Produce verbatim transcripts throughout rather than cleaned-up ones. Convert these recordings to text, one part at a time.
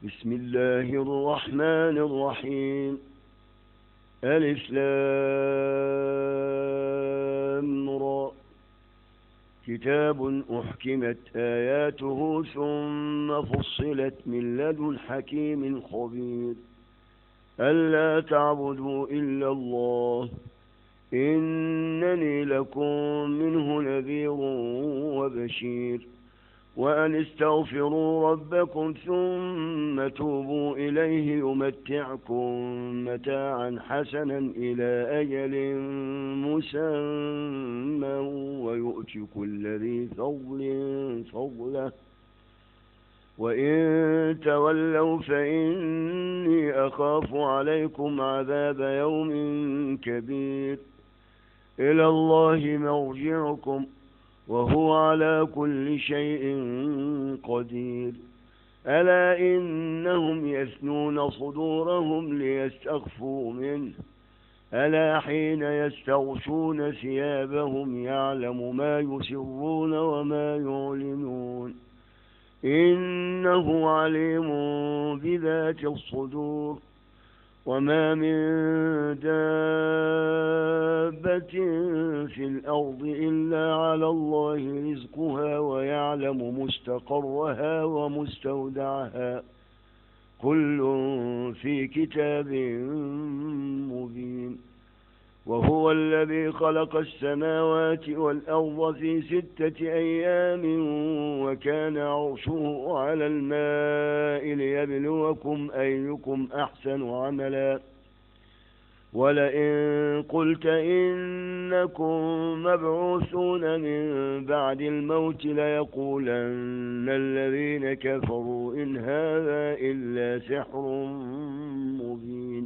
بسم الله الرحمن الرحيم. ألف لام را. كتاب أحكمت آياته ثم فصلت من لدن حكيم خبير. ألا تعبدوا إلا الله إنني لكم منه نذير وبشير. وأن استغفروا ربكم ثم توبوا إليه يمتعكم متاعا حسنا إلى أجل مسمى ويؤتي كل ذي فضل فضله. وإن تولوا فإني أخاف عليكم عذاب يوم كبير. إلى الله مرجعكم وهو على كل شيء قدير. ألا إنهم يثنون صدورهم ليستخفوا منه. ألا حين يستغشون ثيابهم يعلم ما يسرون وما يعلنون إنه عليم بذات الصدور. وما من دابة في الأرض إلا على الله رزقها ويعلم مستقرها ومستودعها كل في كتاب مبين. وهو الذي خلق السماوات والأرض في ستة أيام وكان عرشه على الماء ليبلوكم أيكم أحسن عملا. ولئن قلت إنكم مبعوثون من بعد الموت ليقولن الذين كفروا إن هذا إلا سحر مبين.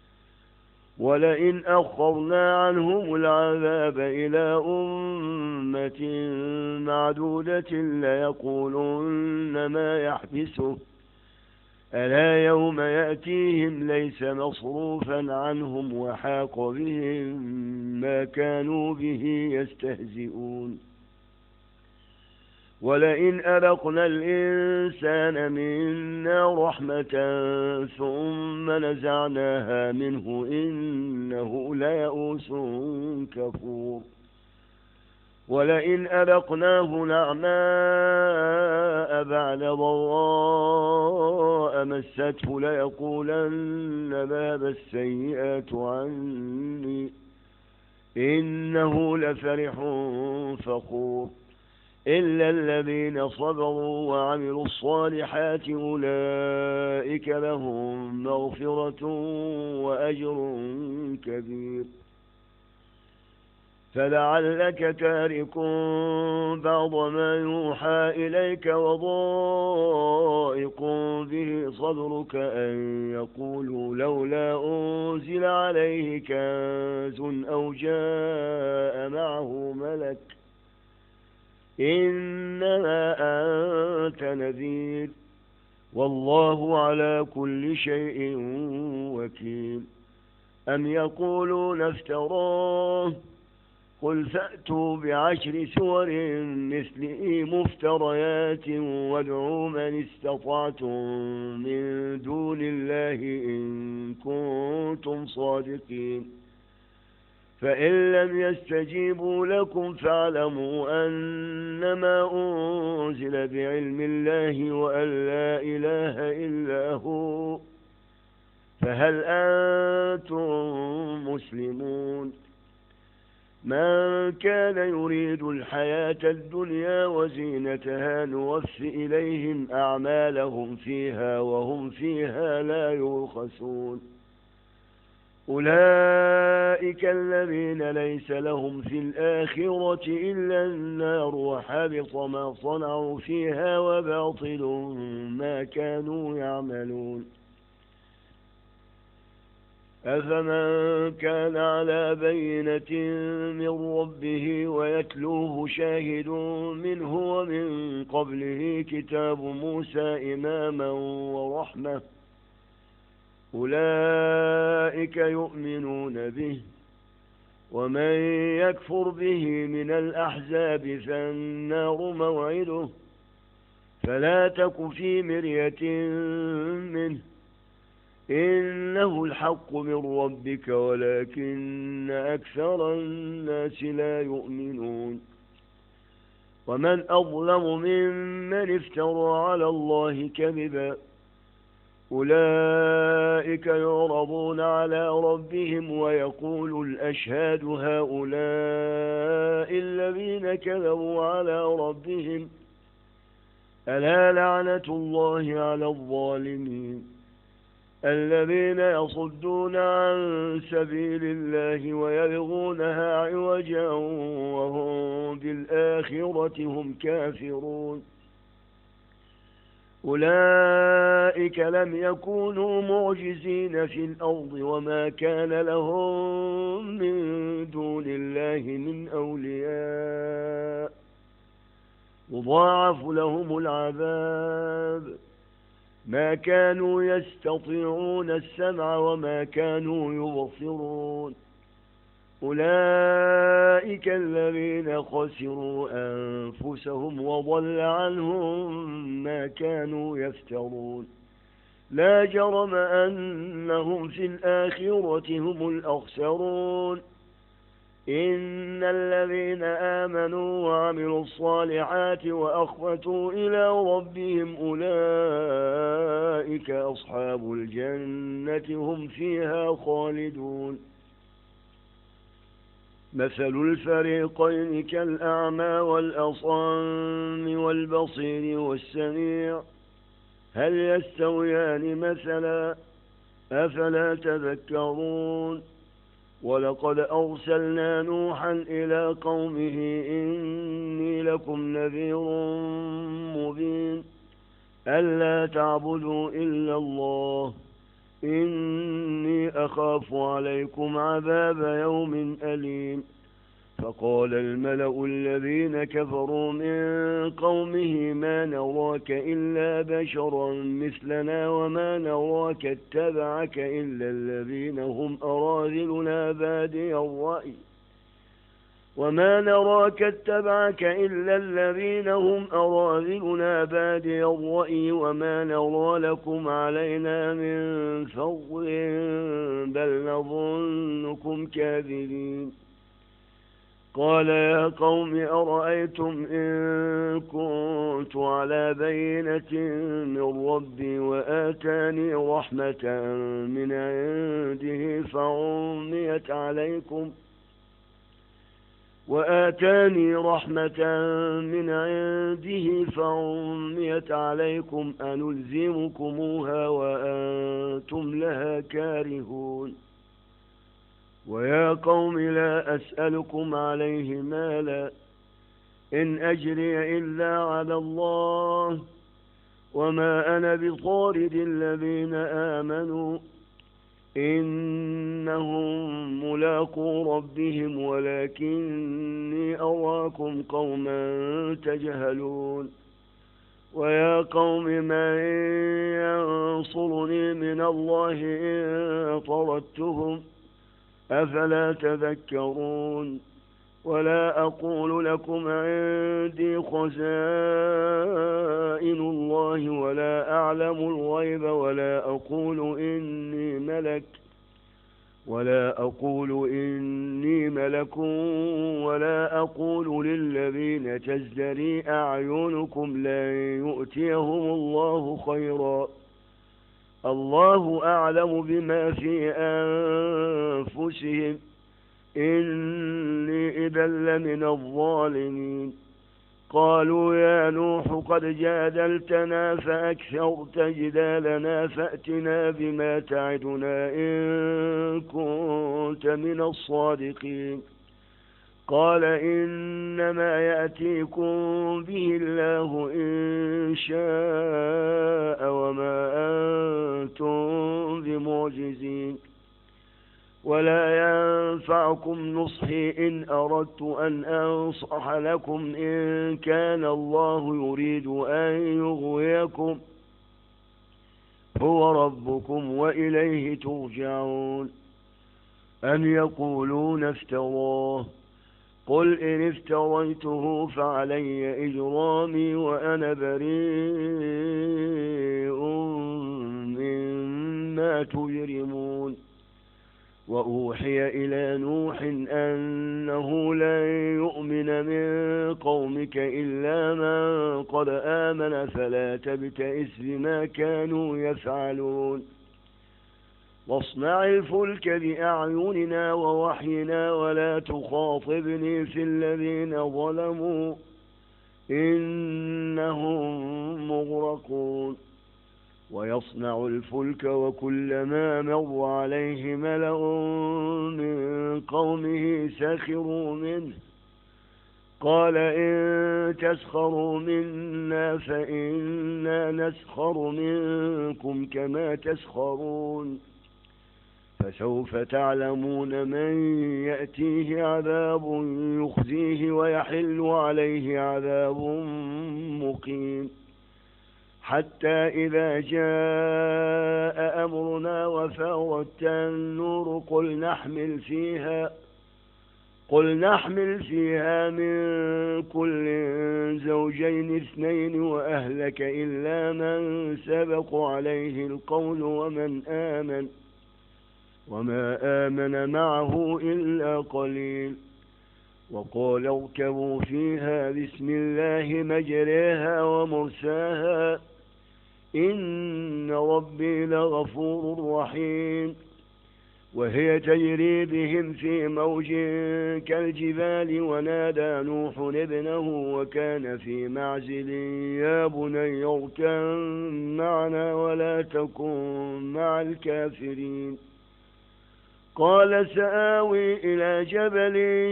ولئن أخرنا عنهم العذاب إلى أمة معدودة ليقولن ما يحبسه. ألا يوم يأتيهم ليس مصروفا عنهم وحاق بهم ما كانوا به يستهزئون. ولئن أذقنا الإنسان منا رحمة ثم نزعناها منه إنه ليئوس كفور. ولئن أذقناه نعماء بعد ضراء مسته ليقولن ذهب السيئات عني إنه لفرح فخور. إلا الذين صبروا وعملوا الصالحات أولئك لهم مغفرة وأجر كبير. فلعلك تارك بعض ما يوحى إليك وضائق به صدرك أن يقولوا لولا أنزل عليه كنز أو جاء معه ملك إنما أنت نذير والله على كل شيء وكيل. أم يقولون افتراه قل فأتوا بعشر سور مثله مفتريات وادعوا من استطعتم من دون الله إن كنتم صادقين. فإن لم يستجيبوا لكم فاعلموا أنما أنزل بعلم الله وأن لا إله إلا هو فهل أنتم مسلمون. من كان يريد الحياة الدنيا وزينتها نوف إليهم أعمالهم فيها وهم فيها لا يرخصون. أولئك الذين ليس لهم في الآخرة إلا النار وحبط ما صنعوا فيها وباطل ما كانوا يعملون. أفمن كان على بينة من ربه ويتلوه شاهد منه ومن قبله كتاب موسى إماما ورحمة أولئك يؤمنون به. ومن يكفر به من الأحزاب فالنار موعده فلا تك في مرية منه، إنه الحق من ربك ولكن أكثر الناس لا يؤمنون. ومن أظلم ممن افترى على الله كذبا، أولئك يعرضون على ربهم ويقول الأشهاد هؤلاء الذين كذبوا على ربهم، ألا لعنة الله على الظالمين الذين يصدون عن سبيل الله ويبغونها عوجا وهم بالآخرة هم كافرون. أولئك لم يكونوا معجزين في الأرض وما كان لهم من دون الله من أولياء، يضاعف لهم العذاب، ما كانوا يستطيعون السمع وما كانوا يبصرون. أولئك الذين خسروا أنفسهم وضل عنهم ما كانوا يفترون. لا جرم أنهم في الآخرة هم الأخسرون. إن الذين آمنوا وعملوا الصالحات وأخبتوا إلى ربهم أولئك أصحاب الجنة هم فيها خالدون. مثل الفريقين كالأعمى والأصم والبصير والسميع، هل يستويان مثلا؟ أفلا تذكرون. ولقد أرسلنا نوحا إلى قومه إني لكم نذير مبين ألا تعبدوا إلا الله إني أخاف عليكم عذاب يوم أليم. فقال الملأ الذين كفروا من قومه ما نراك إلا بشرا مثلنا وما نراك اتبعك إلا الذين هم أراذلنا بادي الرأي وما نراك اتبعك إلا الذين هم أراذلنا بادي الرأي وما نرى لكم علينا من فضل بل نظنكم كاذبين. قال يا قوم أرأيتم إن كنت على بينة من ربي وآتاني رحمة من عنده فعميت عليكم وآتاني رحمة من عنده فعميت عليكم أنلزمكموها وأنتم لها كارهون. ويا قوم لا أسألكم عليه مالا إن أجري إلا على الله وما أنا بطارد الذين آمنوا إنهم ملاقو ربهم ولكني أراكم قوما تجهلون. ويا قوم من ينصرني من الله إن طردتهم أفلا تذكرون. ولا أقول لكم عندي خزائن الله ولا أعلم الغيب ولا أقول إني ملك ولا أقول إني ملك ولا أقول للذين تزدري أعينكم لن يؤتيهم الله خيرا الله أعلم بما في أنفسهم إني إذا لمن الظالمين. قالوا يا نوح قد جادلتنا فأكثرت جدالنا فأتنا بما تعدنا إن كنت من الصادقين. قال إنما يأتيكم به الله إن شاء وما أنتم بمعجزين. ولا ينفعكم نصحي إن أردت أن أنصح لكم إن كان الله يريد أن يغويكم هو ربكم وإليه ترجعون. أم يقولون افتراه قل إن افتريته فعلي إجرامي وأنا بريء مما تجرمون وأوحي إلى نوح أنه لن يؤمن من قومك إلا من قد آمن فلا تبتئس بما كانوا يفعلون واصنع الفلك بأعيننا ووحينا ولا تخاطبني في الذين ظلموا إنهم مغرقون ويصنع الفلك وكلما مر عليه ملأ من قومه سخروا منه قال إن تسخروا منا فإنا نسخر منكم كما تسخرون فسوف تعلمون من يأتيه عذاب يخزيه ويحل عليه عذاب مقيم حتى إذا جاء أمرنا وفارت النور قل نحمل فيها قل نحمل فيها من كل زوجين اثنين وأهلك إلا من سبق عليه القول ومن آمن وما آمن معه إلا قليل وقال اركبوا فيها بسم الله مجريها ومرساها إن ربي لغفور رحيم وهي تجري بهم في موج كالجبال ونادى نوح ابنه وكان في معزل يا بني اركب معنا ولا تكن مع الكافرين قال سآوي إلى جبل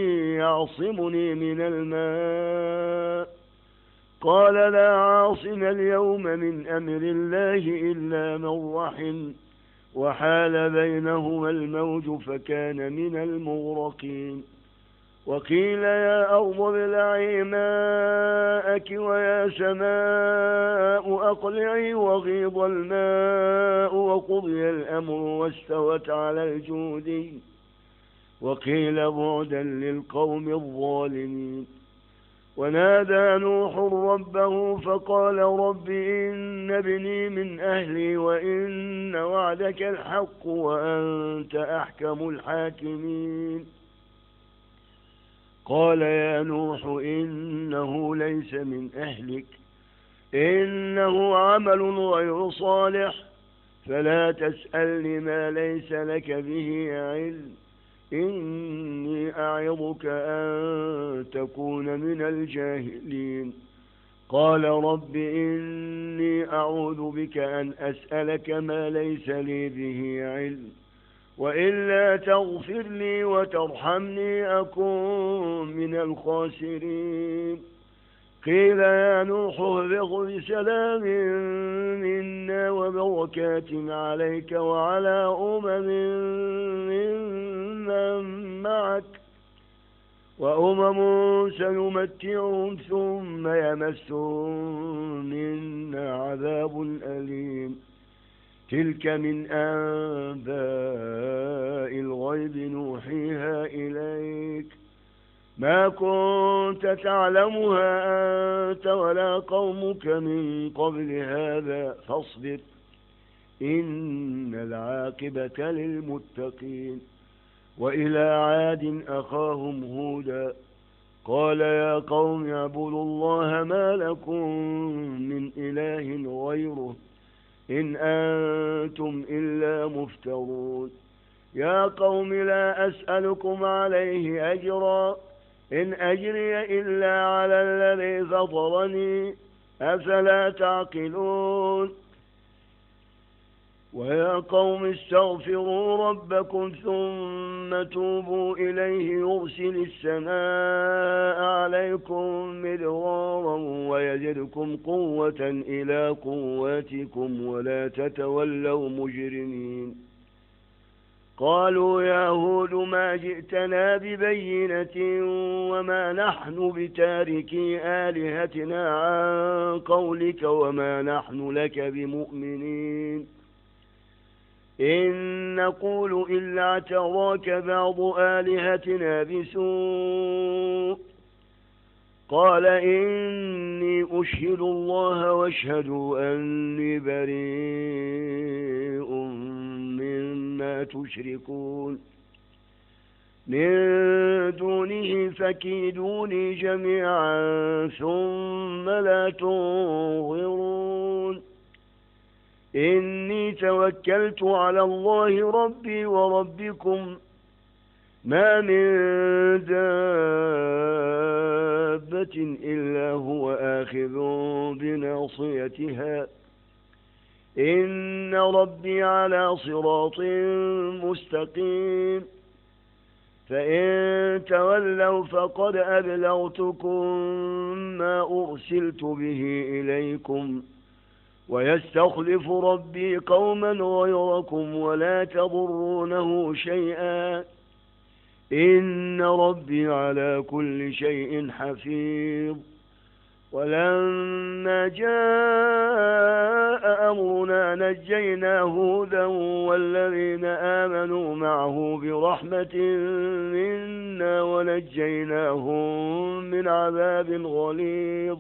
يعصمني من الماء قال لا عاصم اليوم من أمر الله إلا من رحم وحال بينهما الموج فكان من المغرقين وقيل يا أرض ابلعي ماءك ويا سماء أقلعي وغيض الماء وقضي الأمر واستوت على الجود وقيل بعدا للقوم الظالمين ونادى نوح ربه فقال رب إن ابني من أهلي وإن وعدك الحق وأنت أحكم الحاكمين قال يا نوح إنه ليس من أهلك إنه عمل غير صالح فلا تسألني ما ليس لك به علم إني أعظك أن تكون من الجاهلين قال رب إني أعوذ بك أن أسألك ما ليس لي به علم وإلا تغفر لي وترحمني أكون من الخاسرين قيل يا نوح اهبط بسلام منا وبركات عليك وعلى أمم ممن معك وأمم سنمتعهم ثم يمسهم منا عذاب أليم تلك من أنباء الغيب نوحيها إليك ما كنت تعلمها أنت ولا قومك من قبل هذا فاصبر إن العاقبة للمتقين وإلى عاد أخاهم هودا قال يا قوم اعبدوا الله ما لكم من إله غيره إن أنتم إلا مفترون يا قوم لا أسألكم عليه أجرا إن أجري إلا على الذي فطرني أفلا تعقلون ويا قوم استغفروا ربكم ثم توبوا إليه يرسل السماء عليكم مدرارا ويزدكم قوة إلى قوتكم ولا تتولوا مجرمين قالوا يا هود ما جئتنا ببينة وما نحن بتاركي آلهتنا عن قولك وما نحن لك بمؤمنين إن نقول إلا اعتراك بعض آلهتنا بسوء قال إني أشهد الله واشهدوا أني بريء مما تشركون من دونه فكيدوني جميعا ثم لا تنظرون إني توكلت على الله ربي وربكم ما من دابة إلا هو آخذ بناصيتها إن ربي على صراط مستقيم فإن تولوا فقد أبلغتكم ما أرسلت به إليكم ويستخلف ربي قوما غيركم ولا تضرونه شيئا إن ربي على كل شيء حفيظ ولما جاء أمرنا نجينا هودا والذين آمنوا معه برحمة منا ونجيناهم من عذاب غليظ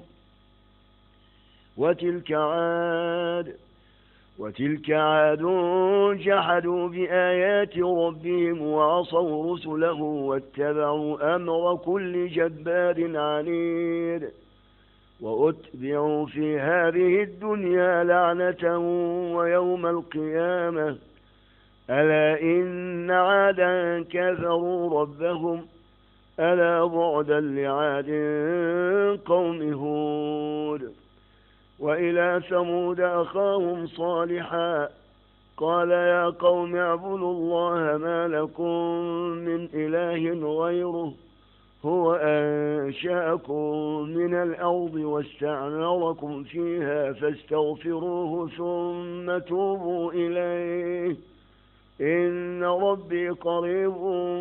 وتلك عاد وتلك عاد جحدوا بآيات ربهم وعصوا رسله واتبعوا أمر كل جبار عنيد وأتبعوا في هذه الدنيا لعنة ويوم القيامة ألا إن عادا كفروا ربهم ألا بعدا لعاد قوم هود وإلى ثمود أخاهم صالحا قال يا قوم اعبدوا الله ما لكم من إله غيره هو أنشأكم من الأرض واستعمركم فيها فاستغفروه ثم توبوا إليه إن ربي قريب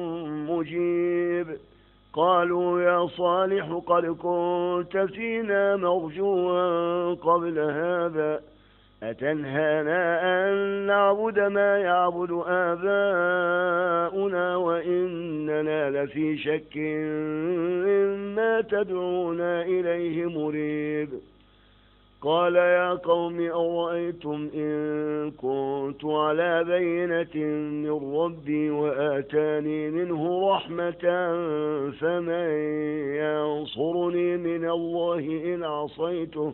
مجيب قالوا يا صالح قد كنت فينا مرجوا قبل هذا أتنهانا أن نعبد ما يعبد آباؤنا وإننا لفي شك مما تدعونا إليه مريب قال يا قوم أرأيتم إن كنت على بينة من ربي وآتاني منه رحمة فمن ينصرني من الله إن عصيته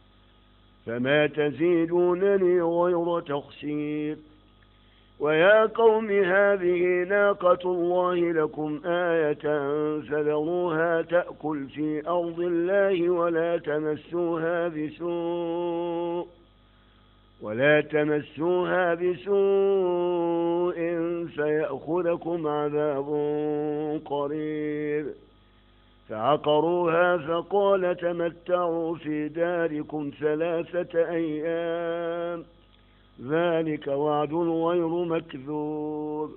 فما تزيدونني غير تخسير ويا قوم هذه ناقة الله لكم آية فذروها تأكل في أرض الله ولا تمسوها بسوء ولا تمسوها بسوء فيأخذكم عذاب قريب فعقروها فقال تمتعوا في داركم ثلاثة أيام ذلك وعد غير مكذوب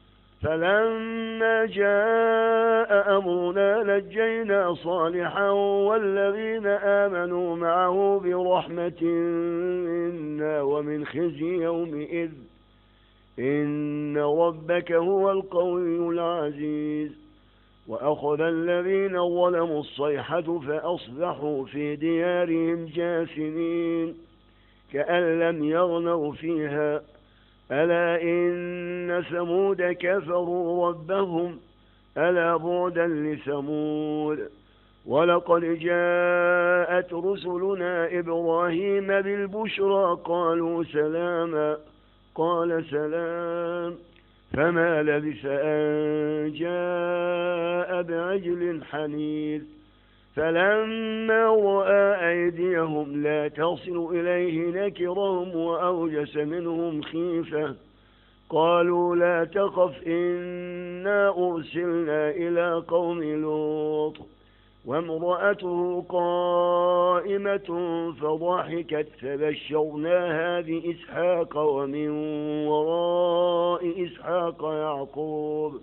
فلما جاء أمرنا نجينا صالحا والذين آمنوا معه برحمة منا ومن خزي يومئذ إن ربك هو القوي العزيز وأخذ الذين ظلموا الصيحة فأصبحوا في ديارهم جاثمين كأن لم يغنوا فيها ألا إن ثمود كفروا ربهم ألا بعدا لثمود ولقد جاءت رسلنا إبراهيم بالبشرى قالوا سلاما قال سلام فما لبث أن جاء بعجل حنيذ فلما رأى أيديهم لا تصل إليه نكرهم وأوجس منهم خيفة قالوا لا تخف إنا أرسلنا إلى قوم لوط وامرأته قائمة فضحكت فبشرناها بإسحاق ومن وراء إسحاق يعقوب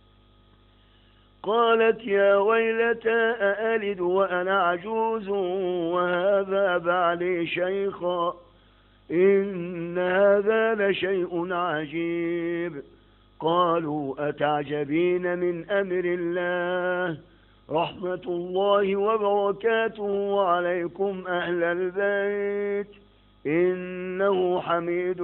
قالت يا ويلتى أألد وأنا عجوز وهذا بعلي شيخا إن هذا لشيء عجيب. قالوا أتعجبين من أمر الله رحمة الله وبركاته عليكم أهل البيت إنه حميد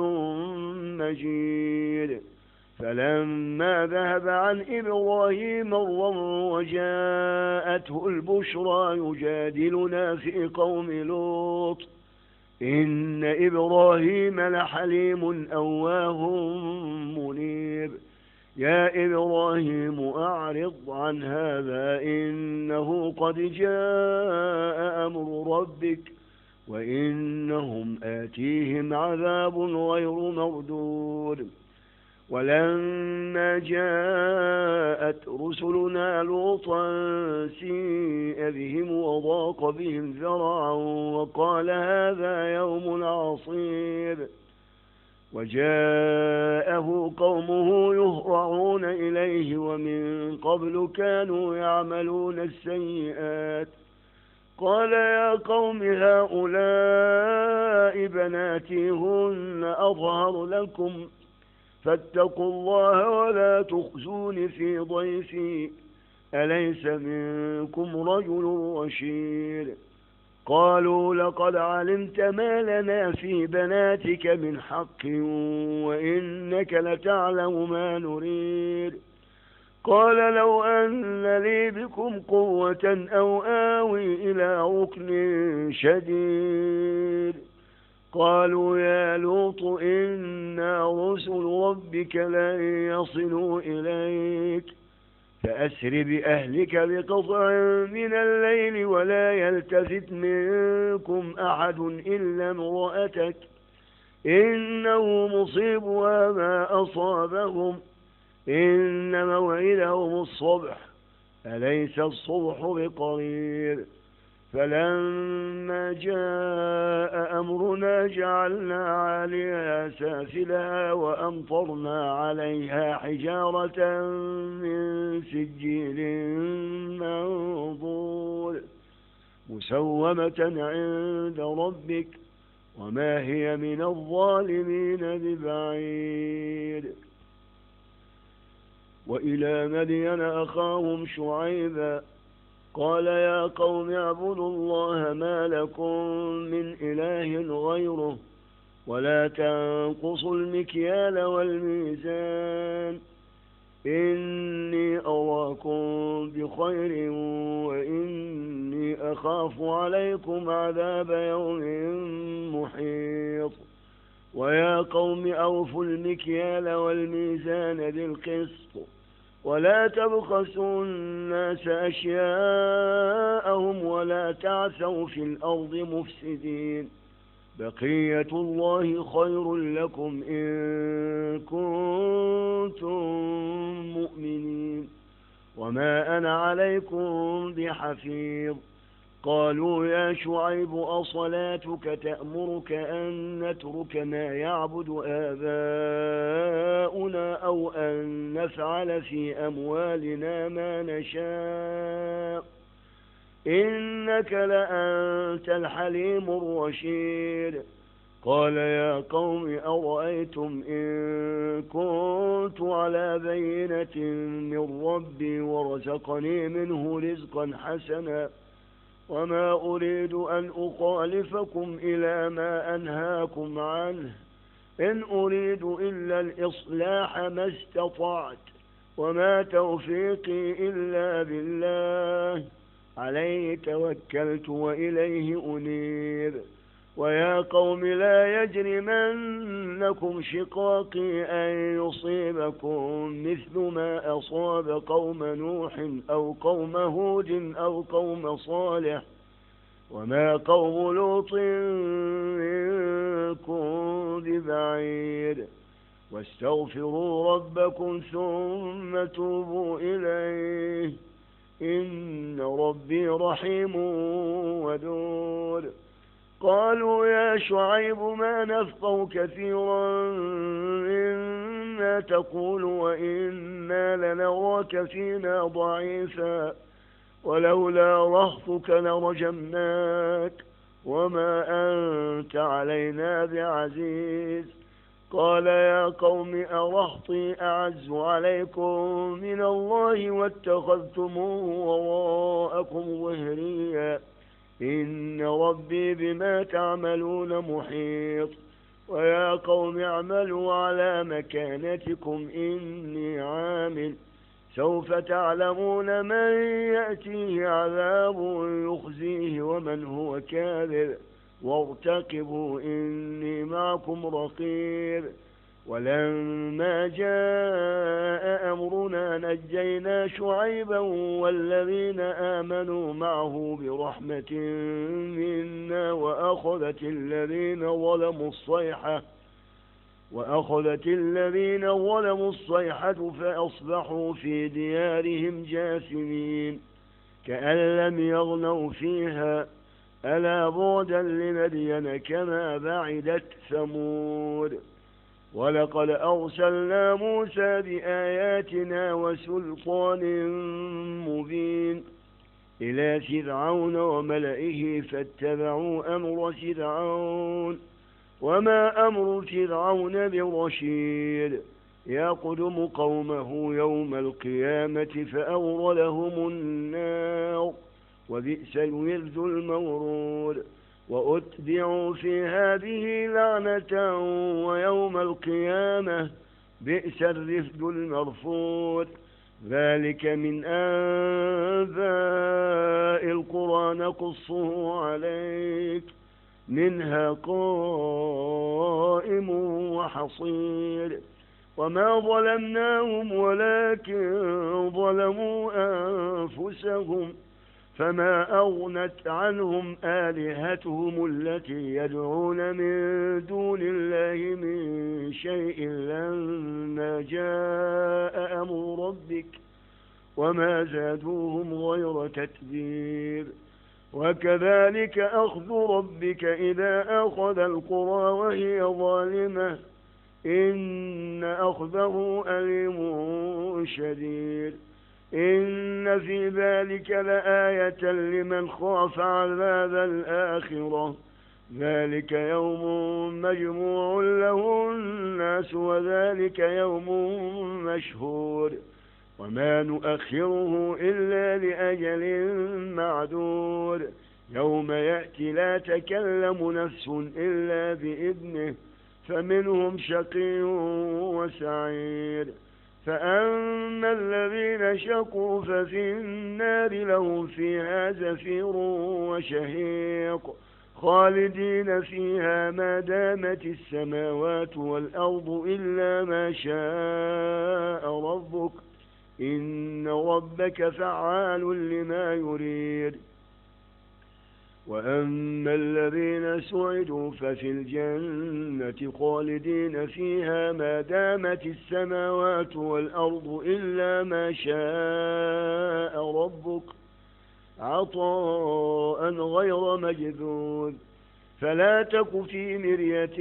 مجيد. فلما ذهب عن إبراهيم الضر وجاءته البشرى يجادلنا في قوم لوط إن إبراهيم لحليم أواه منيب. يا إبراهيم أعرض عن هذا إنه قد جاء أمر ربك وإنهم آتيهم عذاب غير مردود. ولما جاءت رسلنا لوطا سيء بهم وضاق بهم ذرعا وقال هذا يوم عصيب. وجاءه قومه يهرعون إليه ومن قبل كانوا يعملون السيئات. قال يا قوم هؤلاء بناتي هن أطهر لكم فاتقوا الله ولا تخزون في ضيفي أليس منكم رجل رشيد. قالوا لقد علمت ما لنا في بناتك من حق وإنك لتعلم ما نريد. قال لو أن لي بكم قوة أو آوي إلى ركن شديد. قالوا يا لوط إنا رسل ربك لن يصلوا إليك فأسر بأهلك بقطع من الليل ولا يلتفت منكم أحد إلا امرأتك إنه مصيبها ما أصابهم إن موعدهم الصبح أليس الصبح بقريب. فلما جاء أمرنا جعلنا عاليها سافلها وأمطرنا عليها حجارة من سجيل منضود مسومة عند ربك وما هي من الظالمين ببعيد. وإلى مدين أخاهم شعيبا قال يا قوم اعبدوا الله ما لكم من إله غيره ولا تنقصوا المكيال والميزان إني أراكم بخير وإني أخاف عليكم عذاب يوم محيط. ويا قوم أوفوا المكيال والميزان بالقسط ولا تبخسوا الناس أشياءهم ولا تعثوا في الأرض مفسدين بقية الله خير لكم إن كنتم مؤمنين وما أنا عليكم بحفيظ. قالوا يا شعيب أصلاتك تأمرك أن نترك ما يعبد آباؤنا أو أن نفعل في أموالنا ما نشاء إنك لأنت الحليم الرشيد. قال يا قوم أرأيتم إن كنت على بينة من ربي ورزقني منه رزقا حسنا وما أريد أن أخالفكم إلى ما أنهاكم عنه إن أريد إلا الإصلاح ما استطعت وما توفيقي إلا بالله عليه توكلت وإليه أنيب. ويا قوم لا يجرمنكم شقاقي أن يصيبكم مثل ما أصاب قوم نوح أو قوم هود أو قوم صالح وما قوم لوط منكم ببعيد. واستغفروا ربكم ثم توبوا إليه إن ربي رحيم ودود. قالوا يا شعيب ما نفقه كثيرا مما تقول وإنا لنراك فينا ضعيفا ولولا رهطك لرجمناك وما أنت علينا بعزيز. قال يا قوم أرهطي أعز عليكم من الله واتخذتموه وراءكم ظهريا إن ربي بما تعملون محيط. ويا قوم اعملوا على مكانتكم إني عامل سوف تعلمون من يأتيه عذاب يخزيه ومن هو كاذب وارتقبوا إني معكم رقيب. ولما جاء أمرنا نجينا شعيبا والذين آمنوا معه برحمة منا وأخذت الذين ظلموا الصيحة وأخذت الذين ظلموا الصيحة فأصبحوا في ديارهم جاثمين كأن لم يغنوا فيها ألا بعدا لمدين كما بعدت ثمود. ولقد أرسلنا موسى بآياتنا وسلطان مبين إلى فرعون وملئه فاتبعوا أمر فرعون وما أمر فرعون برشيد يقدم قومه يوم القيامة فأورلهم النار وبئس الورد المورود. وأتبعوا في هذه لعنة ويوم القيامة بئس الرفد المرفود. ذلك من أنباء القرى نقصه عليك منها قائم وحصيد. وما ظلمناهم ولكن ظلموا أنفسهم فما أغنت عنهم آلهتهم التي يدعون من دون الله من شيء لما جاء أمر ربك وما زادوهم غير تتبير. وكذلك أخذ ربك إذا أخذ القرى وهي ظالمة إن أخذه أليم شديد. إن في ذلك لآية لمن خاف عذاب الآخرة ذلك يوم مجموع له الناس وذلك يوم مشهور وما نؤخره إلا لأجل معدود يوم يأتي لا تكلم نفس إلا بإذنه فمنهم شقي وسعيد. فأما الذين شقوا ففي النار لهم فيها زفير وشهيق خالدين فيها ما دامت السماوات والأرض إلا ما شاء ربك إن ربك فعال لما يريد. وأما الذين سعدوا ففي الجنة خالدين فيها ما دامت السماوات والأرض إلا ما شاء ربك عطاء غير مجذوذ. فلا تك في مرية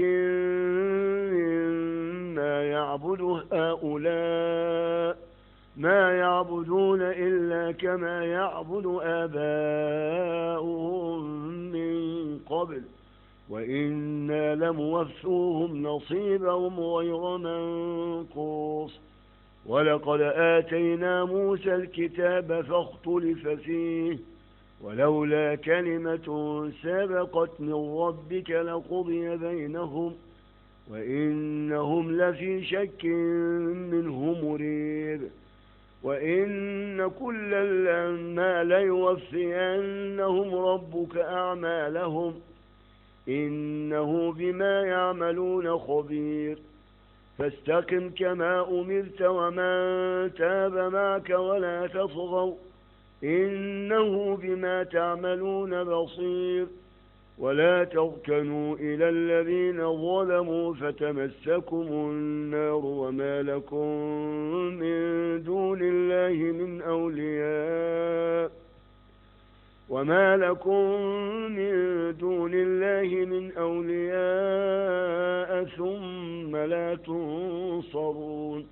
مما يعبد هؤلاء ما يعبدون إلا كما يعبد آباؤهم من قبل وإنا لموفوهم نصيبهم غير منقوص. ولقد آتينا موسى الكتاب فاختلف فيه ولولا كلمة سبقت من ربك لقضي بينهم وإنهم لفي شك منه مريب. وإن كلا لما ليوفينهم ربك أعمالهم إنه بما يعملون خبير. فاستقم كما أمرت ومن تاب معك ولا تطغوا إنه بما تعملون بصير. ولا تركنوا إلى الذين ظلموا فتمسكم النار وما لكم من دون الله من أولياء وما لكم من دون الله من أولياء ثم لا تنصرون.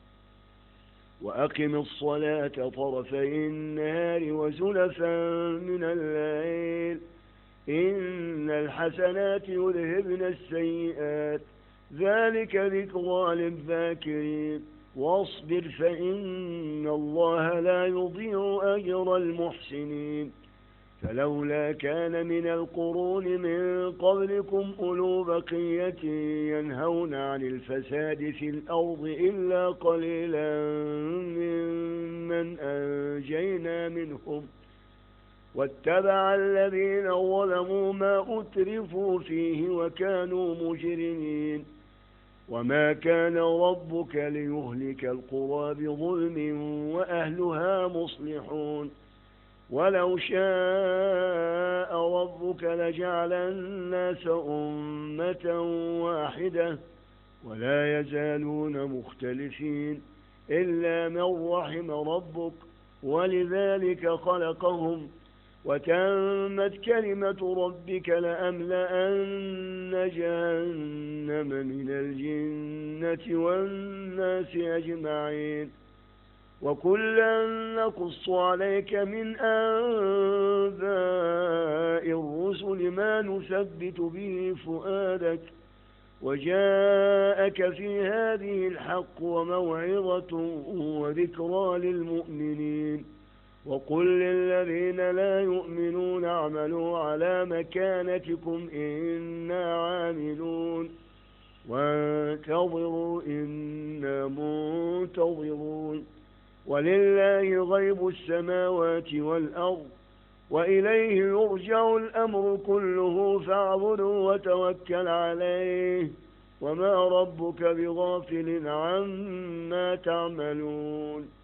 وأقم الصلاة طرفي النهار وزلفا من الليل إن الحسنات يذهبن السيئات ذلك ذكرى للذاكرين واصبر فإن الله لا يضيع أجر المحسنين فلولا كان من القرون من قبلكم أولو بقية ينهون عن الفساد في الأرض إلا قليلا ممن أنجينا منهم واتبع الذين ظلموا ما أترفوا فيه وكانوا مجرمين وما كان ربك ليهلك القرى بظلم وأهلها مصلحون ولو شاء ربك لجعل الناس أمة واحدة ولا يزالون مختلفين إلا من رحم ربك ولذلك خلقهم وتمت كلمة ربك لأملأن جهنم من الجنة والناس أجمعين وكلا نقص عليك من أنباء الرسل ما نثبت به فؤادك وجاءك في هذه الحق وموعظة وذكرى للمؤمنين وقل للذين لا يؤمنون اعملوا على مكانتكم إنا عاملون وانتظروا إنا منتظرون ولله غيب السماوات والأرض وإليه يرجع الأمر كله فاعبده وتوكل عليه وما ربك بغافل عما تعملون